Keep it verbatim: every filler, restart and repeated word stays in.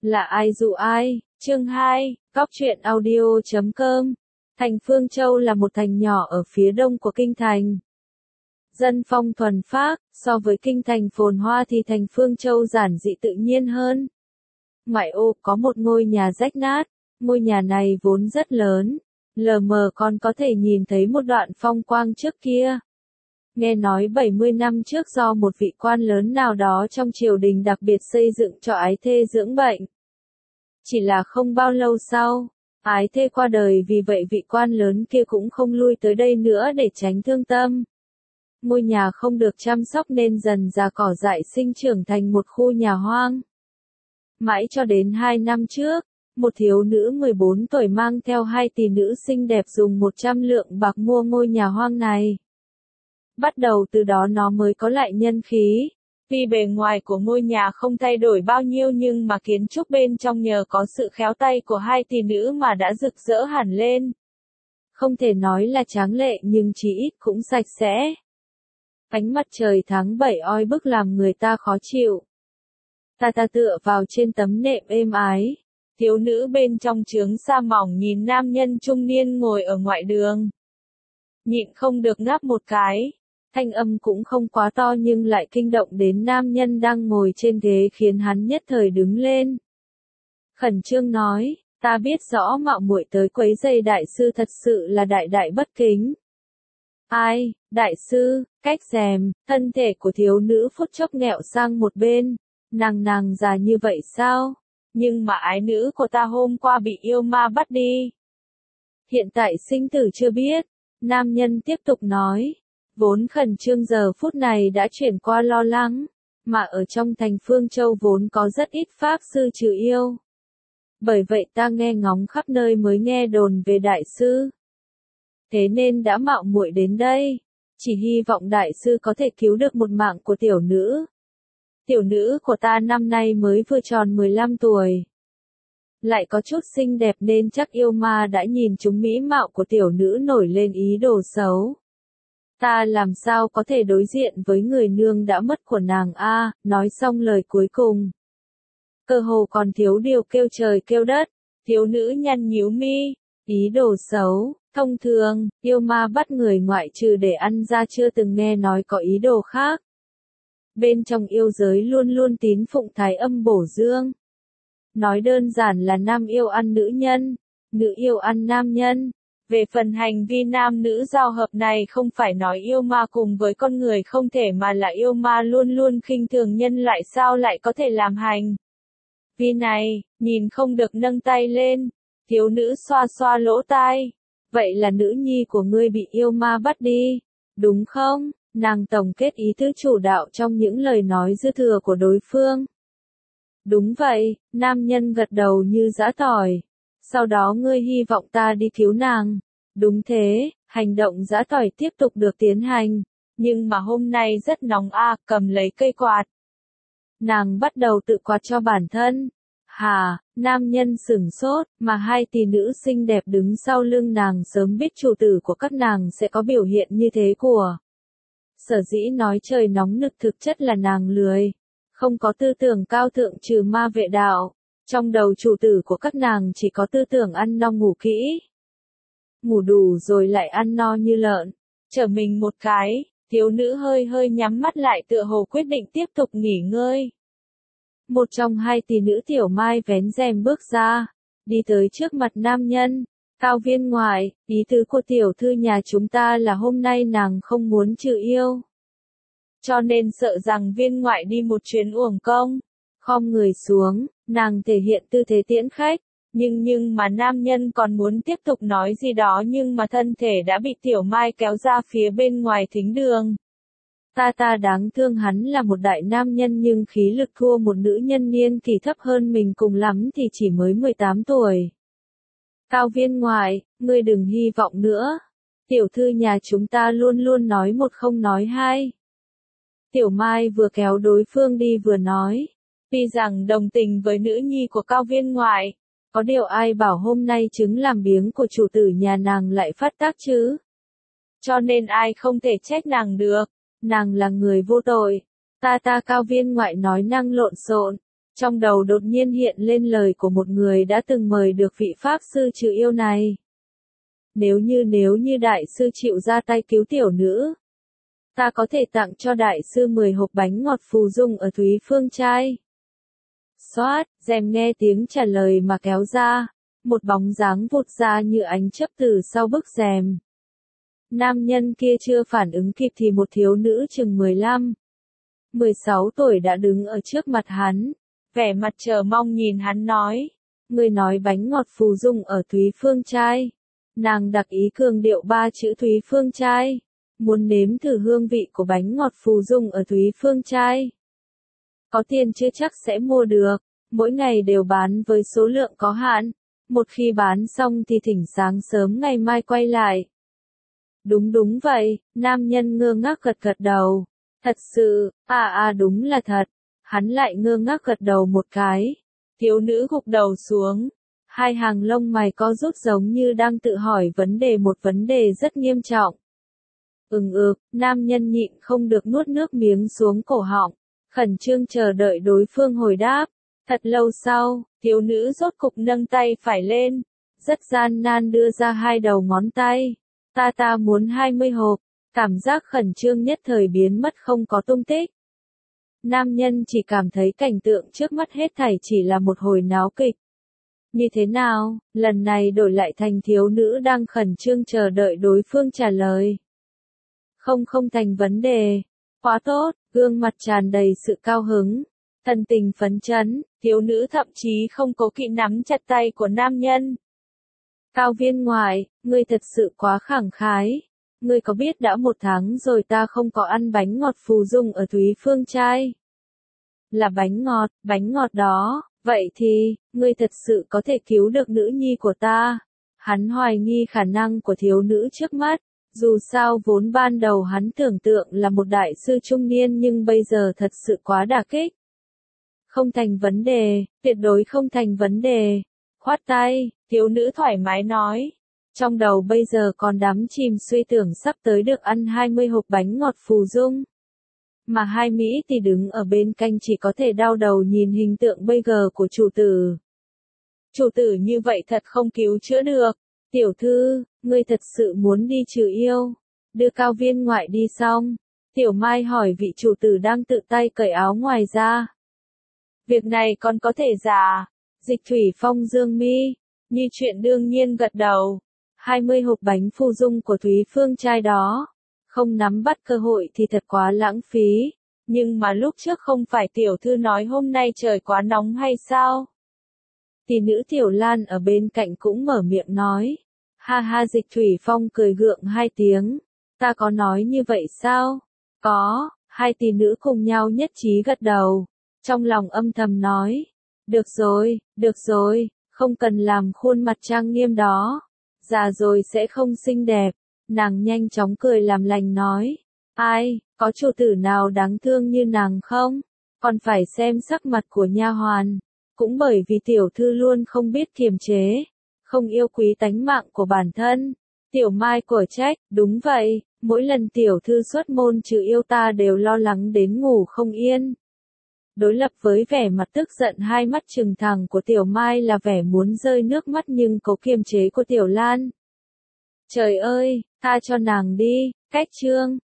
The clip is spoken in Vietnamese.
Là ai dụ ai? Chương hai, Góc truyện audio chấm com. Thành Phương Châu là một thành nhỏ ở phía đông của kinh thành. Dân phong thuần phác, so với kinh thành phồn hoa thì thành Phương Châu giản dị tự nhiên hơn. Ngoại ô có một ngôi nhà rách nát, ngôi nhà này vốn rất lớn, lờ mờ còn có thể nhìn thấy một đoạn phong quang trước kia. Nghe nói bảy mươi năm trước do một vị quan lớn nào đó trong triều đình đặc biệt xây dựng cho ái thê dưỡng bệnh. Chỉ là không bao lâu sau, ái thê qua đời, vì vậy vị quan lớn kia cũng không lui tới đây nữa để tránh thương tâm. Ngôi nhà không được chăm sóc nên dần già cỏ dại sinh trưởng thành một khu nhà hoang. Mãi cho đến hai năm trước, một thiếu nữ mười bốn tuổi mang theo hai tỷ nữ xinh đẹp dùng một trăm lượng bạc mua ngôi nhà hoang này. Bắt đầu từ đó nó mới có lại nhân khí. Tuy bề ngoài của ngôi nhà không thay đổi bao nhiêu nhưng mà kiến trúc bên trong nhờ có sự khéo tay của hai tỷ nữ mà đã rực rỡ hẳn lên. Không thể nói là tráng lệ nhưng chỉ ít cũng sạch sẽ. Ánh mặt trời tháng bảy oi bức làm người ta khó chịu. Ta ta tựa vào trên tấm nệm êm ái. Thiếu nữ bên trong trướng sa mỏng nhìn nam nhân trung niên ngồi ở ngoại đường. Nhịn không được ngáp một cái. Thanh âm cũng không quá to nhưng lại kinh động đến nam nhân đang ngồi trên ghế khiến hắn nhất thời đứng lên. Khẩn trương nói, ta biết rõ mạo muội tới quấy rầy đại sư thật sự là đại đại bất kính. Ai, đại sư, cách rèm, thân thể của thiếu nữ phút chốc nghẹo sang một bên, nàng nàng già như vậy sao? Nhưng mà ái nữ của ta hôm qua bị yêu ma bắt đi. Hiện tại sinh tử chưa biết, nam nhân tiếp tục nói. Vốn khẩn trương giờ phút này đã chuyển qua lo lắng, mà ở trong thành Phương Châu vốn có rất ít pháp sư trừ yêu. Bởi vậy ta nghe ngóng khắp nơi mới nghe đồn về đại sư. Thế nên đã mạo muội đến đây, chỉ hy vọng đại sư có thể cứu được một mạng của tiểu nữ. Tiểu nữ của ta năm nay mới vừa tròn mười lăm tuổi. Lại có chút xinh đẹp nên chắc yêu ma đã nhìn chúng mỹ mạo của tiểu nữ nổi lên ý đồ xấu. Ta làm sao có thể đối diện với người nương đã mất của nàng a? Nói xong lời cuối cùng. Cơ hồ còn thiếu điều kêu trời kêu đất, thiếu nữ nhăn nhíu mi, ý đồ xấu, thông thường, yêu ma bắt người ngoại trừ để ăn ra chưa từng nghe nói có ý đồ khác. Bên trong yêu giới luôn luôn tín phụng thái âm bổ dương. Nói đơn giản là nam yêu ăn nữ nhân, nữ yêu ăn nam nhân. Về phần hành vi nam nữ giao hợp này không phải nói yêu ma cùng với con người không thể mà là yêu ma luôn luôn khinh thường nhân lại sao lại có thể làm hành. Vì này, nhìn không được nâng tay lên, thiếu nữ xoa xoa lỗ tai. Vậy là nữ nhi của ngươi bị yêu ma bắt đi, đúng không? Nàng tổng kết ý tứ chủ đạo trong những lời nói dư thừa của đối phương. Đúng vậy, nam nhân gật đầu như giã tỏi. Sau đó ngươi hy vọng ta đi cứu nàng. Đúng thế, hành động giã tỏi tiếp tục được tiến hành. Nhưng mà hôm nay rất nóng a, cầm lấy cây quạt. Nàng bắt đầu tự quạt cho bản thân. Hà, nam nhân sửng sốt, mà hai tỷ nữ xinh đẹp đứng sau lưng nàng sớm biết chủ tử của các nàng sẽ có biểu hiện như thế của. Sở dĩ nói trời nóng nực thực chất là nàng lười. Không có tư tưởng cao thượng trừ ma vệ đạo. Trong đầu chủ tử của các nàng chỉ có tư tưởng ăn no ngủ kỹ. Ngủ đủ rồi lại ăn no như lợn. Trở mình một cái, thiếu nữ hơi hơi nhắm mắt lại tựa hồ quyết định tiếp tục nghỉ ngơi. Một trong hai tỷ nữ tiểu mai vén rèm bước ra, đi tới trước mặt nam nhân. Cao viên ngoại, ý tứ của tiểu thư nhà chúng ta là hôm nay nàng không muốn trừ yêu. Cho nên sợ rằng viên ngoại đi một chuyến uổng công. Khom người xuống, nàng thể hiện tư thế tiễn khách, nhưng nhưng mà nam nhân còn muốn tiếp tục nói gì đó nhưng mà thân thể đã bị tiểu mai kéo ra phía bên ngoài thính đường. Ta ta đáng thương hắn là một đại nam nhân nhưng khí lực thua một nữ nhân niên kỳ thấp hơn mình cùng lắm thì chỉ mới mười tám tuổi. Cao viên ngoại, ngươi đừng hy vọng nữa. Tiểu thư nhà chúng ta luôn luôn nói một không nói hai. Tiểu mai vừa kéo đối phương đi vừa nói. Tuy rằng đồng tình với nữ nhi của cao viên ngoại, có điều ai bảo hôm nay trứng làm biếng của chủ tử nhà nàng lại phát tác chứ. Cho nên ai không thể trách nàng được, nàng là người vô tội. Ta ta cao viên ngoại nói năng lộn xộn, Trong đầu đột nhiên hiện lên lời của một người đã từng mời được vị Pháp sư trừ yêu này. Nếu như nếu như đại sư chịu ra tay cứu tiểu nữ, ta có thể tặng cho đại sư mười hộp bánh ngọt phù dung ở Thúy Phương Trai. Xoát, rèm nghe tiếng trả lời mà kéo ra, một bóng dáng vụt ra như ánh chớp từ sau bức rèm. Nam nhân kia chưa phản ứng kịp thì một thiếu nữ chừng mười lăm, mười sáu tuổi đã đứng ở trước mặt hắn, vẻ mặt chờ mong nhìn hắn nói, người nói bánh ngọt phù dung ở Thúy Phương Trai. Nàng đặc ý cường điệu ba chữ Thúy Phương Trai, muốn nếm thử hương vị của bánh ngọt phù dung ở Thúy Phương Trai. Có tiền chưa chắc sẽ mua được, mỗi ngày đều bán với số lượng có hạn, một khi bán xong thì thỉnh sáng sớm ngày mai quay lại. Đúng đúng vậy, nam nhân ngơ ngác gật gật đầu, thật sự, à à đúng là thật, hắn lại ngơ ngác gật đầu một cái, thiếu nữ gục đầu xuống. Hai hàng lông mày co rút giống như đang tự hỏi vấn đề một vấn đề rất nghiêm trọng. Ừng ực, nam nhân nhịn không được nuốt nước miếng xuống cổ họng, khẩn trương chờ đợi đối phương hồi đáp. Thật lâu sau, thiếu nữ rốt cục nâng tay phải lên, rất gian nan đưa ra hai đầu ngón tay. Ta ta muốn hai mươi hộp, cảm giác khẩn trương nhất thời biến mất không có tung tích. Nam nhân chỉ cảm thấy cảnh tượng trước mắt hết thảy chỉ là một hồi náo kịch. Như thế nào, lần này đổi lại thành thiếu nữ đang khẩn trương chờ đợi đối phương trả lời. Không không thành vấn đề. Quá tốt, gương mặt tràn đầy sự cao hứng. Thần tình phấn chấn, thiếu nữ thậm chí không cố kỵ nắm chặt tay của nam nhân. Cao viên ngoại, ngươi thật sự quá khẳng khái. Ngươi có biết đã một tháng rồi ta không có ăn bánh ngọt phù dung ở Thúy Phương Trai. Là bánh ngọt, bánh ngọt đó. Vậy thì, ngươi thật sự có thể cứu được nữ nhi của ta. Hắn hoài nghi khả năng của thiếu nữ trước mắt, dù sao vốn ban đầu hắn tưởng tượng là một đại sư trung niên nhưng bây giờ thật sự quá đả kích. Không thành vấn đề, tuyệt đối không thành vấn đề. Khoát tay, thiếu nữ thoải mái nói. Trong đầu bây giờ còn đắm chìm suy tưởng sắp tới được ăn hai mươi hộp bánh ngọt phù dung. Mà hai Mỹ thì đứng ở bên cạnh chỉ có thể đau đầu nhìn hình tượng bây giờ của chủ tử. Chủ tử như vậy thật không cứu chữa được. Tiểu thư, ngươi thật sự muốn đi trừ yêu. Đưa Cao viên ngoại đi xong. Tiểu Mai hỏi vị chủ tử đang tự tay cởi áo ngoài ra. Việc này còn có thể giả. Dịch Thủy Phong dương mi. Như chuyện đương nhiên gật đầu. hai mươi hộp bánh phù dung của Thúy Phương Trai đó. Không nắm bắt cơ hội thì thật quá lãng phí. Nhưng mà lúc trước không phải tiểu thư nói hôm nay trời quá nóng hay sao? Tỷ nữ Tiểu Lan ở bên cạnh cũng mở miệng nói. Ha ha Dịch Thủy Phong cười gượng hai tiếng. Ta có nói như vậy sao? Có, hai tỷ nữ cùng nhau nhất trí gật đầu. Trong lòng âm thầm nói. Được rồi, được rồi, không cần làm khuôn mặt trang nghiêm đó. Già rồi sẽ không xinh đẹp. Nàng nhanh chóng cười làm lành nói. Ai, có chủ tử nào đáng thương như nàng không? Còn phải xem sắc mặt của nha hoàn. Cũng bởi vì tiểu thư luôn không biết kiềm chế. Không yêu quý tánh mạng của bản thân. Tiểu Mai của trách, đúng vậy, mỗi lần tiểu thư xuất môn trừ yêu ta đều lo lắng đến ngủ không yên. Đối lập với vẻ mặt tức giận hai mắt trừng thẳng của Tiểu Mai là vẻ muốn rơi nước mắt nhưng cố kiềm chế của Tiểu Lan. Trời ơi, tha cho nàng đi, cách chương.